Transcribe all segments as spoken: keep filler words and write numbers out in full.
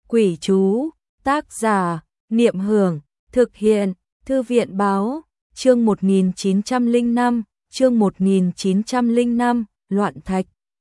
Quỷ chú, tác giả, Niệm Hưởng, thực hiện, Thư viện báo, chương một nghìn chín trăm lẻ năm, chương một nghìn chín trăm lẻ năm, Loạn Thạch.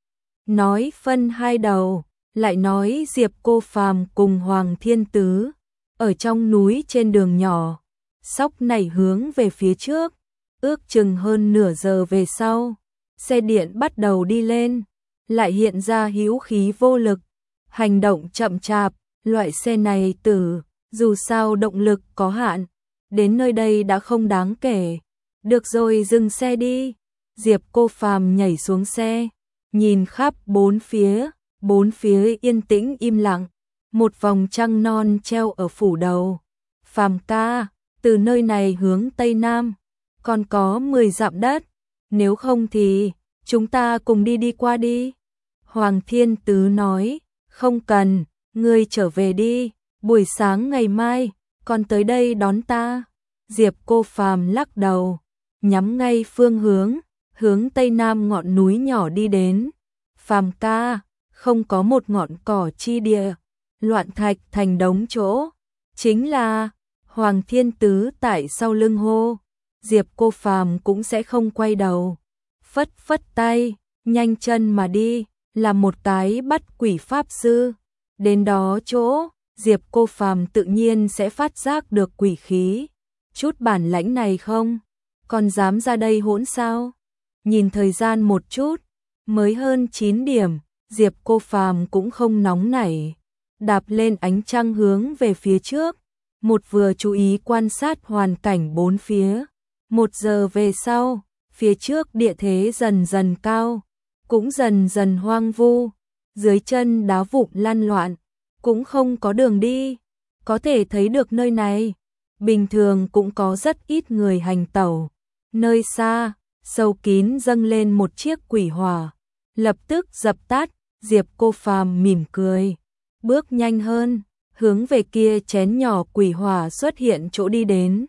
Nói phân hai đầu, lại nói Diệp Cô Phàm cùng Hoàng Thiên Tứ, ở trong núi trên đường nhỏ, sóc nảy hướng về phía trước, ước chừng hơn nửa giờ về sau, xe điện bắt đầu đi lên, lại hiện ra hữu khí vô lực, hành động chậm chạp, loại xe này tử, dù sao động lực có hạn, đến nơi đây đã không đáng kể. Được rồi, dừng xe đi. Diệp Cô Phàm nhảy xuống xe, nhìn khắp bốn phía, bốn phía yên tĩnh im lặng, một vòng trăng non treo ở phủ đầu. Phàm ca, từ nơi này hướng tây nam, còn có mười dặm đất, nếu không thì chúng ta cùng đi đi qua đi. Hoàng Thiên Tứ nói, không cần, ngươi trở về đi, buổi sáng ngày mai, còn tới đây đón ta. Diệp Cô Phàm lắc đầu, nhắm ngay phương hướng, hướng tây nam ngọn núi nhỏ đi đến. Phàm ca, không có một ngọn cỏ chi địa, loạn thạch thành đống chỗ, chính là Hoàng Thiên Tứ tại sau lưng hô. Diệp Cô Phàm cũng sẽ không quay đầu, phất phất tay, nhanh chân mà đi, là một cái bắt quỷ pháp sư. Đến đó chỗ, Diệp Cô Phàm tự nhiên sẽ phát giác được quỷ khí. Chút bản lãnh này không? Còn dám ra đây hỗn sao? Nhìn thời gian một chút, mới hơn chín điểm, Diệp Cô Phàm cũng không nóng nảy, đạp lên ánh trăng hướng về phía trước, một vừa chú ý quan sát hoàn cảnh bốn phía. Một giờ về sau, phía trước địa thế dần dần cao, cũng dần dần hoang vu, dưới chân đá vụn lan loạn, cũng không có đường đi. Có thể thấy được nơi này, bình thường cũng có rất ít người hành tẩu. Nơi xa, sâu kín dâng lên một chiếc quỷ hỏa, lập tức dập tắt. Diệp Cô Phàm mỉm cười, bước nhanh hơn, hướng về kia chén nhỏ quỷ hỏa xuất hiện chỗ đi đến.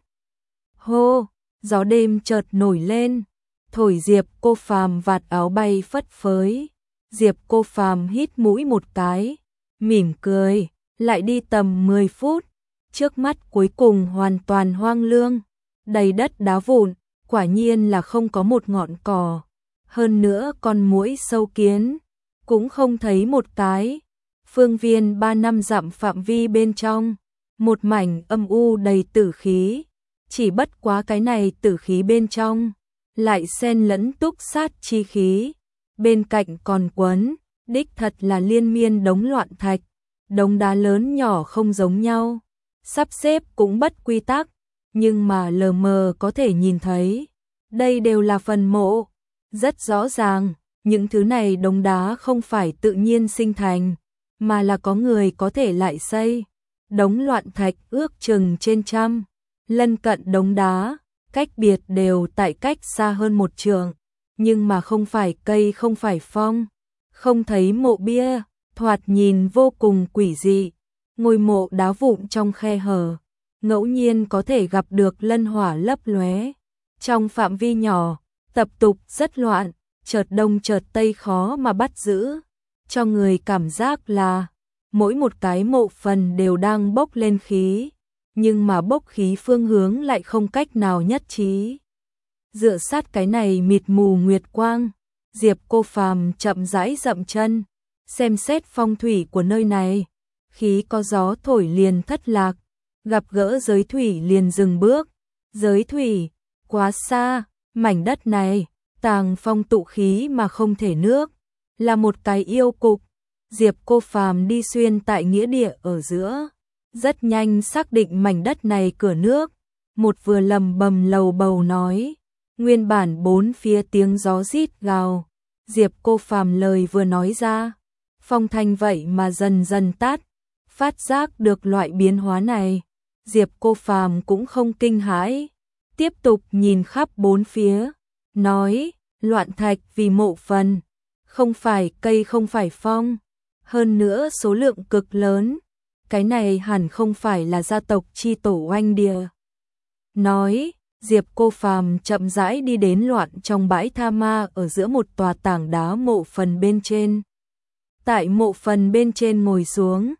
Hô, gió đêm chợt nổi lên, thổi Diệp Cô Phàm vạt áo bay phất phới. Diệp Cô Phàm hít mũi một cái, mỉm cười, lại đi tầm mười phút, trước mắt cuối cùng hoàn toàn hoang lương, đầy đất đá vụn, quả nhiên là không có một ngọn cỏ, hơn nữa con muỗi sâu kiến cũng không thấy một cái. Phương viên ba năm dặm phạm vi bên trong, một mảnh âm u đầy tử khí, chỉ bất quá cái này tử khí bên trong lại xen lẫn túc sát chi khí, bên cạnh còn quấn, đích thật là liên miên đống loạn thạch, đống đá lớn nhỏ không giống nhau, sắp xếp cũng bất quy tắc, nhưng mà lờ mờ có thể nhìn thấy, đây đều là phần mộ. Rất rõ ràng, những thứ này đống đá không phải tự nhiên sinh thành, mà là có người có thể lại xây. Đống loạn thạch ước chừng trên trăm, lân cận đống đá, cách biệt đều tại cách xa hơn một trượng, nhưng mà không phải cây không phải phong, không thấy mộ bia, thoạt nhìn vô cùng quỷ dị. Ngôi mộ đá vụn trong khe hở, ngẫu nhiên có thể gặp được lân hỏa lấp lóe. Trong phạm vi nhỏ, tập tục rất loạn, chợt đông chợt tây khó mà bắt giữ, cho người cảm giác là mỗi một cái mộ phần đều đang bốc lên khí, nhưng mà bốc khí phương hướng lại không cách nào nhất trí. Dựa sát cái này mịt mù nguyệt quang, Diệp Cô Phàm chậm rãi dậm chân, xem xét phong thủy của nơi này. Khí có gió thổi liền thất lạc, gặp gỡ giới thủy liền dừng bước. Giới thủy, quá xa, mảnh đất này, tàng phong tụ khí mà không thể nước, là một cái yêu cục. Diệp Cô Phàm đi xuyên tại nghĩa địa ở giữa, rất nhanh xác định mảnh đất này cửa nước, một vừa lầm bầm lầu bầu nói, nguyên bản bốn phía tiếng gió rít gào. Diệp Cô Phàm lời vừa nói ra, phong thanh vậy mà dần dần tắt, phát giác được loại biến hóa này, Diệp Cô Phàm cũng không kinh hãi, tiếp tục nhìn khắp bốn phía, nói, loạn thạch vì mộ phần, không phải cây không phải phong, hơn nữa số lượng cực lớn, cái này hẳn không phải là gia tộc chi tổ oanh địa. Nói, Diệp Cô Phàm chậm rãi đi đến loạn trong bãi tha ma ở giữa một tòa tảng đá mộ phần bên trên. Tại mộ phần bên trên ngồi xuống,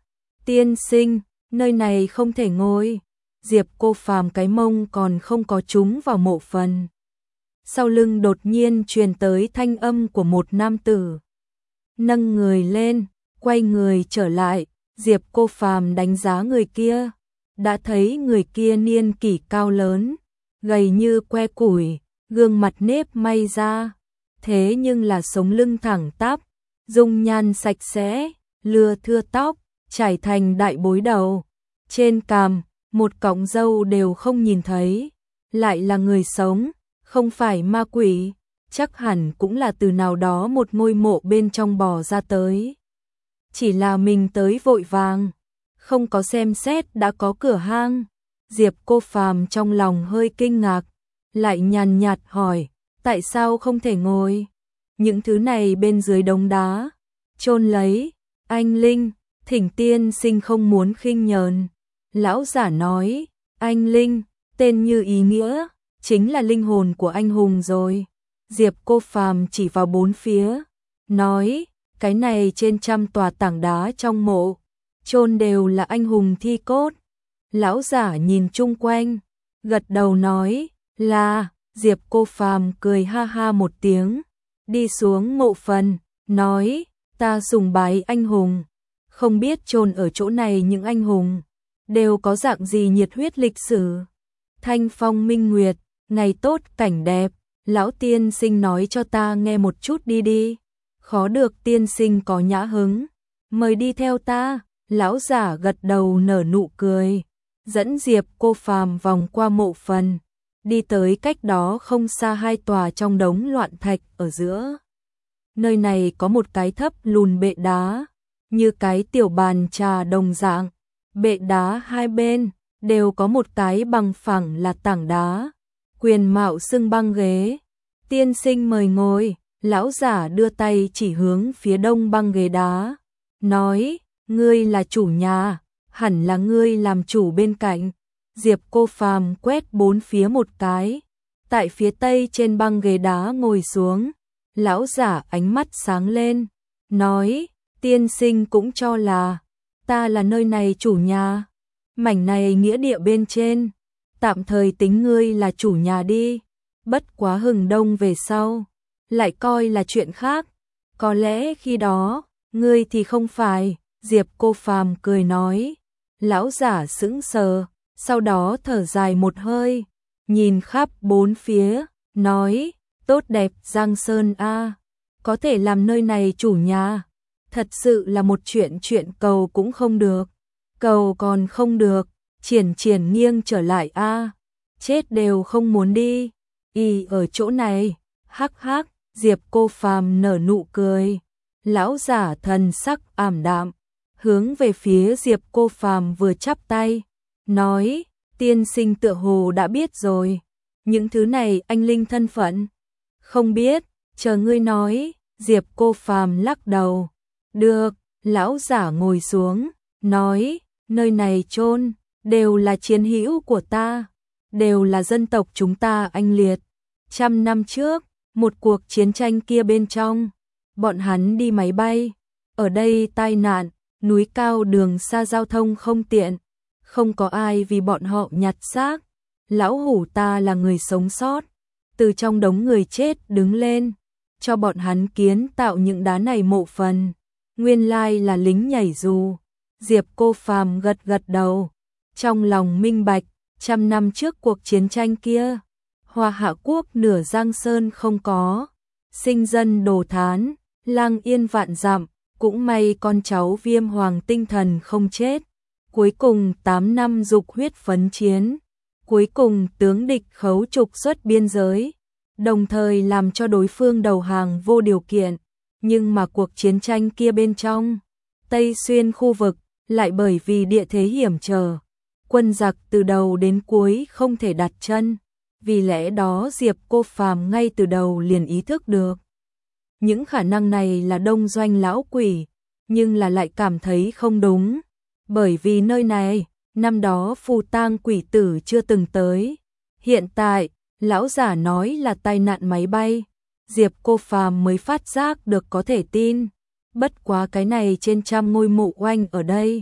Tiên sinh, nơi này không thể ngồi. Diệp Cô Phàm cái mông còn không có trúng vào mộ phần. Sau lưng đột nhiên truyền tới thanh âm của một nam tử. Nâng người lên, quay người trở lại, Diệp Cô Phàm đánh giá người kia. Đã thấy người kia niên kỷ cao lớn, gầy như que củi, gương mặt nếp may ra. Thế nhưng là sống lưng thẳng tắp, dung nhan sạch sẽ, lưa thưa tóc, trải thành đại bối đầu. Trên cằm, một cọng râu đều không nhìn thấy. Lại là người sống, không phải ma quỷ, chắc hẳn cũng là từ nào đó một ngôi mộ bên trong bò ra tới. Chỉ là mình tới vội vàng, không có xem xét đã có cửa hang. Diệp Cô Phàm trong lòng hơi kinh ngạc, lại nhàn nhạt hỏi, tại sao không thể ngồi? Những thứ này bên dưới đống đá, chôn lấy, anh Linh, thỉnh tiên sinh không muốn khinh nhờn. Lão giả nói, anh Linh, tên như ý nghĩa, chính là linh hồn của anh hùng rồi. Diệp Cô Phàm chỉ vào bốn phía, nói, cái này trên trăm tòa tảng đá trong mộ, chôn đều là anh hùng thi cốt. Lão giả nhìn chung quanh, gật đầu nói, là, Diệp Cô Phàm cười ha ha một tiếng, đi xuống mộ phần, nói, ta sùng bái anh hùng, không biết chôn ở chỗ này những anh hùng đều có dạng gì nhiệt huyết lịch sử. Thanh phong minh nguyệt, ngày tốt cảnh đẹp, lão tiên sinh nói cho ta nghe một chút đi đi. Khó được tiên sinh có nhã hứng, mời đi theo ta. Lão giả gật đầu nở nụ cười, dẫn Diệp Cô Phàm vòng qua mộ phần, đi tới cách đó không xa hai tòa trong đống loạn thạch ở giữa. Nơi này có một cái thấp lùn bệ đá, như cái tiểu bàn trà đồng dạng. Bệ đá hai bên đều có một cái bằng phẳng là tảng đá, quyền mạo xưng băng ghế. Tiên sinh mời ngồi. Lão giả đưa tay chỉ hướng phía đông băng ghế đá, nói, ngươi là chủ nhà, hẳn là ngươi làm chủ bên cạnh. Diệp Cô Phàm quét bốn phía một cái, tại phía tây trên băng ghế đá ngồi xuống. Lão giả ánh mắt sáng lên, nói, tiên sinh cũng cho là ta là nơi này chủ nhà. Mảnh này nghĩa địa bên trên, tạm thời tính ngươi là chủ nhà đi, bất quá hừng đông về sau lại coi là chuyện khác, có lẽ khi đó ngươi thì không phải. Diệp Cô Phàm cười nói. Lão giả sững sờ, sau đó thở dài một hơi, nhìn khắp bốn phía, nói, tốt đẹp Giang Sơn a, có thể làm nơi này chủ nhà, thật sự là một chuyện chuyện cầu cũng không được, cầu còn không được, triển triển nghiêng trở lại a, chết đều không muốn đi, y ở chỗ này, hắc hắc. Diệp Cô Phàm nở nụ cười, lão giả thần sắc ảm đạm, hướng về phía Diệp Cô Phàm vừa chắp tay, nói, tiên sinh tựa hồ đã biết rồi, những thứ này anh Linh thân phận, không biết, chờ ngươi nói. Diệp Cô Phàm lắc đầu, được. Lão giả ngồi xuống, nói, nơi này chôn đều là chiến hữu của ta, đều là dân tộc chúng ta anh liệt. Trăm năm trước, một cuộc chiến tranh kia bên trong, bọn hắn đi máy bay, ở đây tai nạn, núi cao đường xa giao thông không tiện, không có ai vì bọn họ nhặt xác. Lão hủ ta là người sống sót, từ trong đống người chết đứng lên, cho bọn hắn kiến tạo những đá này mộ phần, nguyên lai là lính nhảy dù. Diệp Cô Phàm gật gật đầu, trong lòng minh bạch, trăm năm trước cuộc chiến tranh kia, Hoa Hạ quốc nửa Giang Sơn không có, sinh dân đồ thán, lang yên vạn dặm, cũng may con cháu Viêm Hoàng tinh thần không chết. Cuối cùng tám năm dục huyết phấn chiến, cuối cùng tướng địch khấu trục xuất biên giới, đồng thời làm cho đối phương đầu hàng vô điều kiện. Nhưng mà cuộc chiến tranh kia bên trong Tây Xuyên khu vực lại bởi vì địa thế hiểm trở, quân giặc từ đầu đến cuối không thể đặt chân. Vì lẽ đó Diệp Cô Phàm ngay từ đầu liền ý thức được những khả năng này là đông doanh lão quỷ, nhưng là lại cảm thấy không đúng, bởi vì nơi này năm đó phù tang quỷ tử chưa từng tới. Hiện tại lão giả nói là tai nạn máy bay, Diệp Cô Phàm mới phát giác được có thể tin. Bất quá cái này trên trăm ngôi mộ oanh ở đây,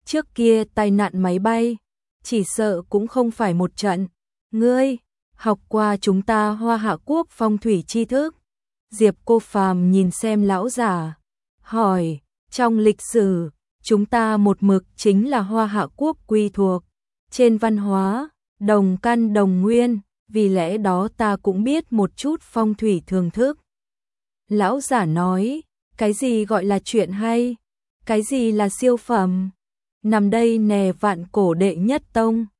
trước kia tai nạn máy bay, chỉ sợ cũng không phải một trận. Ngươi, học qua chúng ta Hoa Hạ Quốc phong thủy tri thức. Diệp Cô Phàm nhìn xem lão giả, hỏi, trong lịch sử, chúng ta một mực chính là Hoa Hạ Quốc quy thuộc. Trên văn hóa, đồng căn đồng nguyên, vì lẽ đó ta cũng biết một chút phong thủy thường thức. Lão giả nói, cái gì gọi là chuyện hay? Cái gì là siêu phẩm? Nằm đây nè vạn cổ đệ nhất tông.